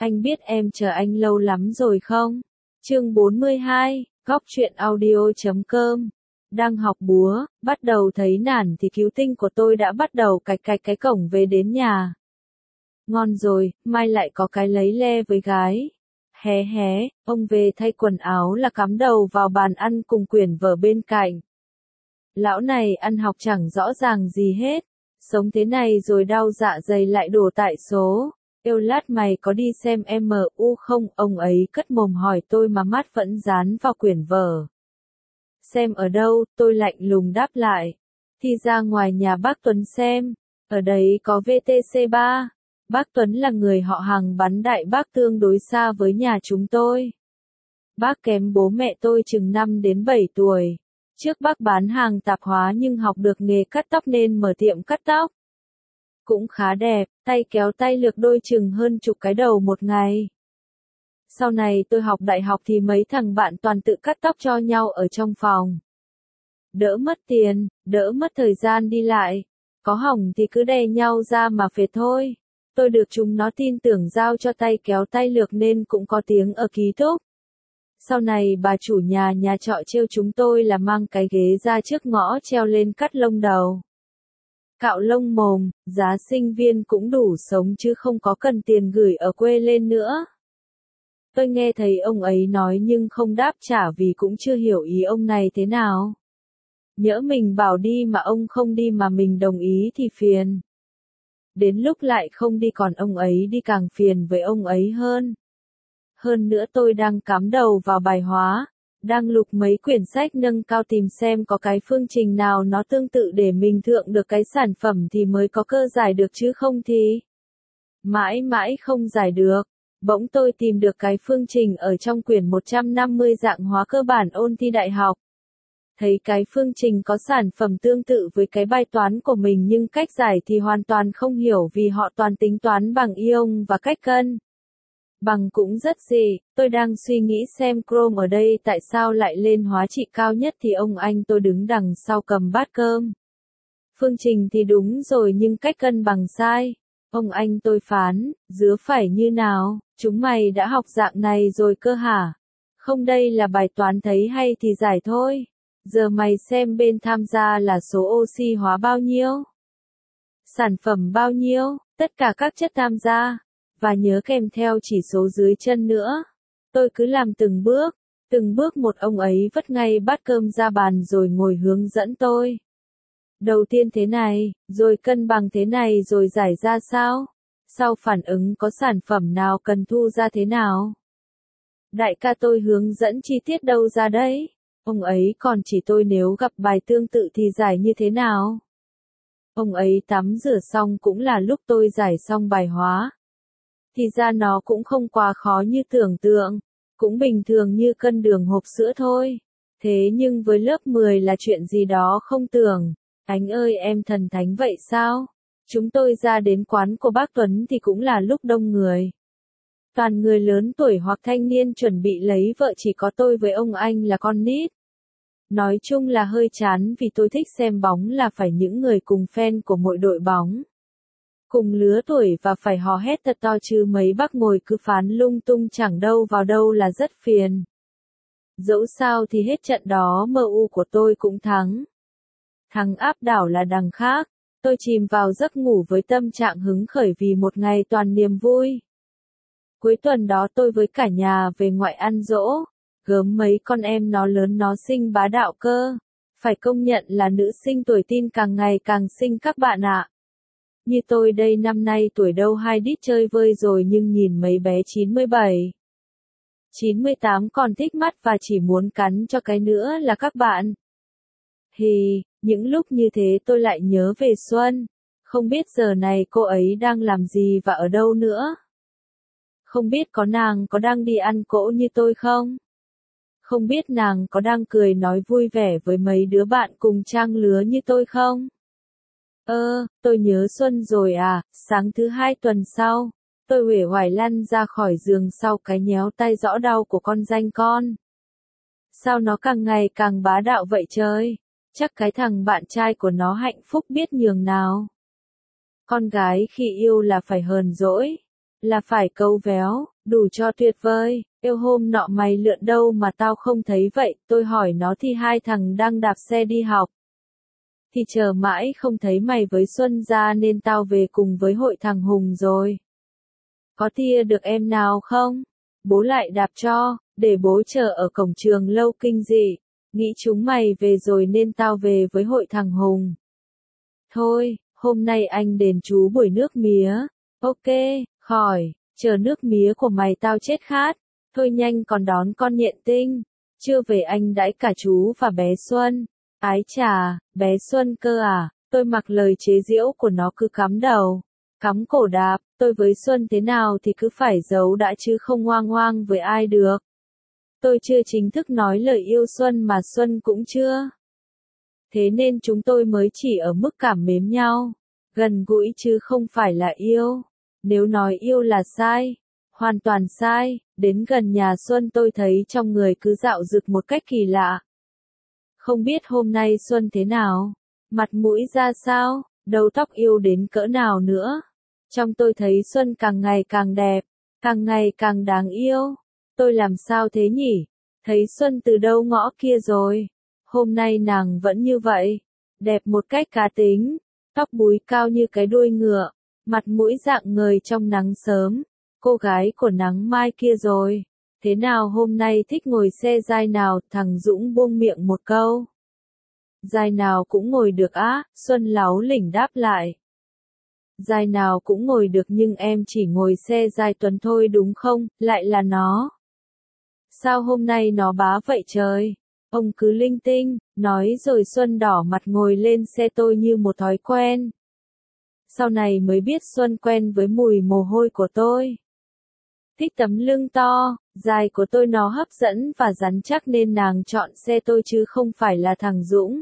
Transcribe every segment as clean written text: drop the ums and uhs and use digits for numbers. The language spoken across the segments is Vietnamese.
Anh biết em chờ anh lâu lắm rồi không? Chương 42, Góc truyện audio.com. Đang học búa, bắt đầu thấy nản thì cứu tinh của tôi đã bắt đầu cạch cạch cái cổng về đến nhà. Ngon rồi, mai lại có cái lấy le với gái. Hé hé, ông về thay quần áo là cắm đầu vào bàn ăn cùng quyển vở bên cạnh. Lão này ăn học chẳng rõ ràng gì hết. Sống thế này rồi đau dạ dày lại đổ tại số. Yêu lát mày có đi xem MU không? Ông ấy cất mồm hỏi tôi mà mắt vẫn dán vào quyển vở. Xem ở đâu? Tôi lạnh lùng đáp lại. Thì ra ngoài nhà bác Tuấn xem. Ở đấy có VTC3. Bác Tuấn là người họ hàng bắn đại bác tương đối xa với nhà chúng tôi. Bác kém bố mẹ tôi chừng 5 đến 7 tuổi. Trước bác bán hàng tạp hóa nhưng học được nghề cắt tóc nên mở tiệm cắt tóc. Cũng khá đẹp, tay kéo tay lược đôi chừng hơn chục cái đầu một ngày. Sau này tôi học đại học thì mấy thằng bạn toàn tự cắt tóc cho nhau ở trong phòng. Đỡ mất tiền, đỡ mất thời gian đi lại. Có hỏng thì cứ đè nhau ra mà phết thôi. Tôi được chúng nó tin tưởng giao cho tay kéo tay lược nên cũng có tiếng ở ký túc. Sau này bà chủ nhà trọ trêu chúng tôi là mang cái ghế ra trước ngõ treo lên cắt lông đầu. Cạo lông mồm, giá sinh viên cũng đủ sống chứ không có cần tiền gửi ở quê lên nữa. Tôi nghe thấy ông ấy nói nhưng không đáp trả vì cũng chưa hiểu ý ông này thế nào. Nhỡ mình bảo đi mà ông không đi mà mình đồng ý thì phiền. Đến lúc lại không đi còn ông ấy đi càng phiền với ông ấy hơn. Hơn nữa tôi đang cắm đầu vào bài hóa, đang lục mấy quyển sách nâng cao tìm xem có cái phương trình nào nó tương tự để mình thượng được cái sản phẩm thì mới có cơ giải được chứ không thì mãi mãi không giải được. Bỗng tôi tìm được cái phương trình ở trong quyển 150 dạng hóa cơ bản ôn thi đại học. Thấy cái phương trình có sản phẩm tương tự với cái bài toán của mình nhưng cách giải thì hoàn toàn không hiểu vì họ toàn tính toán bằng ion và cách cân. Bằng cũng rất gì, tôi đang suy nghĩ xem Chrome ở đây tại sao lại lên hóa trị cao nhất thì ông anh tôi đứng đằng sau cầm bát cơm. Phương trình thì đúng rồi nhưng cách cân bằng sai. Ông anh tôi phán, dứa phải như nào, chúng mày đã học dạng này rồi cơ hả? Không đây là bài toán thấy hay thì giải thôi. Giờ mày xem bên tham gia là số oxy hóa bao nhiêu? Sản phẩm bao nhiêu? Tất cả các chất tham gia. Và nhớ kèm theo chỉ số dưới chân nữa. Tôi cứ làm từng bước một ông ấy vất ngay bát cơm ra bàn rồi ngồi hướng dẫn tôi. Đầu tiên thế này, rồi cân bằng thế này rồi giải ra sao? Sau phản ứng có sản phẩm nào cần thu ra thế nào? Đại ca tôi hướng dẫn chi tiết đâu ra đấy? Ông ấy còn chỉ tôi nếu gặp bài tương tự thì giải như thế nào? Ông ấy tắm rửa xong cũng là lúc tôi giải xong bài hóa. Thì ra nó cũng không quá khó như tưởng tượng, cũng bình thường như cân đường hộp sữa thôi. Thế nhưng với lớp 10 là chuyện gì đó không tưởng. Anh ơi em thần thánh vậy sao? Chúng tôi ra đến quán của bác Tuấn thì cũng là lúc đông người. Toàn người lớn tuổi hoặc thanh niên chuẩn bị lấy vợ chỉ có tôi với ông anh là con nít. Nói chung là hơi chán vì tôi thích xem bóng là phải những người cùng fan của mỗi đội bóng. Cùng lứa tuổi và phải hò hét thật to chứ mấy bác ngồi cứ phán lung tung chẳng đâu vào đâu là rất phiền. Dẫu sao thì hết trận đó MU của tôi cũng thắng. Thắng áp đảo là đằng khác. Tôi chìm vào giấc ngủ với tâm trạng hứng khởi vì một ngày toàn niềm vui. Cuối tuần đó tôi với cả nhà về ngoại ăn giỗ. Gớm mấy con em nó lớn nó xinh bá đạo cơ. Phải công nhận là nữ sinh tuổi teen càng ngày càng xinh các bạn ạ. Như tôi đây năm nay tuổi đâu hai đít chơi vơi rồi nhưng nhìn mấy bé 97, 98 còn thích mắt và chỉ muốn cắn cho cái nữa là các bạn. Những lúc như thế tôi lại nhớ về Xuân. Không biết giờ này cô ấy đang làm gì và ở đâu nữa. Không biết có nàng có đang đi ăn cỗ như tôi không? Không biết nàng có đang cười nói vui vẻ với mấy đứa bạn cùng trang lứa như tôi không? Tôi nhớ Xuân rồi à, sáng thứ 2 tuần sau, tôi uể oải lăn ra khỏi giường sau cái nhéo tay rõ đau của con danh con. Sao nó càng ngày càng bá đạo vậy trời? Chắc cái thằng bạn trai của nó hạnh phúc biết nhường nào. Con gái khi yêu là phải hờn dỗi, là phải câu véo, Đủ cho tuyệt vời, yêu hôm nọ mày lượn đâu mà tao không thấy vậy, tôi hỏi nó thì hai thằng đang đạp xe đi học. Thì chờ mãi không thấy mày với Xuân ra nên tao về cùng với hội thằng Hùng rồi. Có tia được em nào không? Bố lại đạp cho, để bố chờ ở cổng trường lâu kinh dị. Nghĩ chúng mày về rồi nên tao về với hội thằng Hùng. Thôi, hôm nay anh đền chú buổi nước mía. Ok, khỏi, chờ nước mía của mày tao chết khát. Thôi nhanh còn đón con nhện tinh. Chưa về anh đãi cả chú và bé Xuân. Ái chà, bé Xuân cơ à, tôi mặc lời chế giễu của nó cứ cắm đầu. Cắm cổ đạp, tôi với Xuân thế nào thì cứ phải giấu đã chứ không ngoang ngoang với ai được. Tôi chưa chính thức nói lời yêu Xuân mà Xuân cũng chưa. Thế nên chúng tôi mới chỉ ở mức cảm mến nhau, gần gũi chứ không phải là yêu. Nếu nói yêu là sai, hoàn toàn sai, đến gần nhà Xuân tôi thấy trong người cứ dạo dực một cách kỳ lạ. Không biết hôm nay Xuân thế nào, mặt mũi ra sao, đầu tóc yêu đến cỡ nào nữa. Trong tôi thấy Xuân càng ngày càng đẹp, càng ngày càng đáng yêu. Tôi làm sao thế nhỉ? Thấy Xuân từ đâu ngõ kia rồi. Hôm nay nàng vẫn như vậy, đẹp một cách cá tính, tóc búi cao như cái đuôi ngựa, mặt mũi rạng ngời trong nắng sớm. Cô gái của nắng mai kia rồi. Thế nào hôm nay thích ngồi xe giai nào? Thằng Dũng buông miệng một câu. Giai nào cũng ngồi được á, Xuân láu lỉnh đáp lại. Giai nào cũng ngồi được nhưng em chỉ ngồi xe giai Tuấn thôi đúng không? Lại là nó. Sao hôm nay nó bá vậy trời? Ông cứ linh tinh, nói rồi Xuân đỏ mặt ngồi lên xe tôi như một thói quen. Sau này mới biết Xuân quen với mùi mồ hôi của tôi. Thích tấm lưng to, dài của tôi nó hấp dẫn và rắn chắc nên nàng chọn xe tôi chứ không phải là thằng Dũng.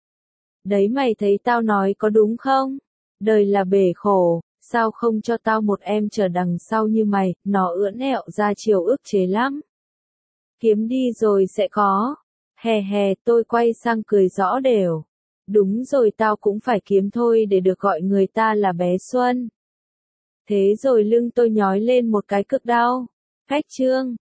Đấy mày thấy tao nói có đúng không? Đời là bể khổ, sao không cho tao một em chở đằng sau như mày, nó ưỡn ẹo ra chiều ức chế lắm. Kiếm đi rồi sẽ có. Hè hè tôi quay sang cười rõ đều. Đúng rồi tao cũng phải kiếm thôi để được gọi người ta là bé Xuân. Thế rồi lưng tôi nhói lên một cái cực đau. Cách chương.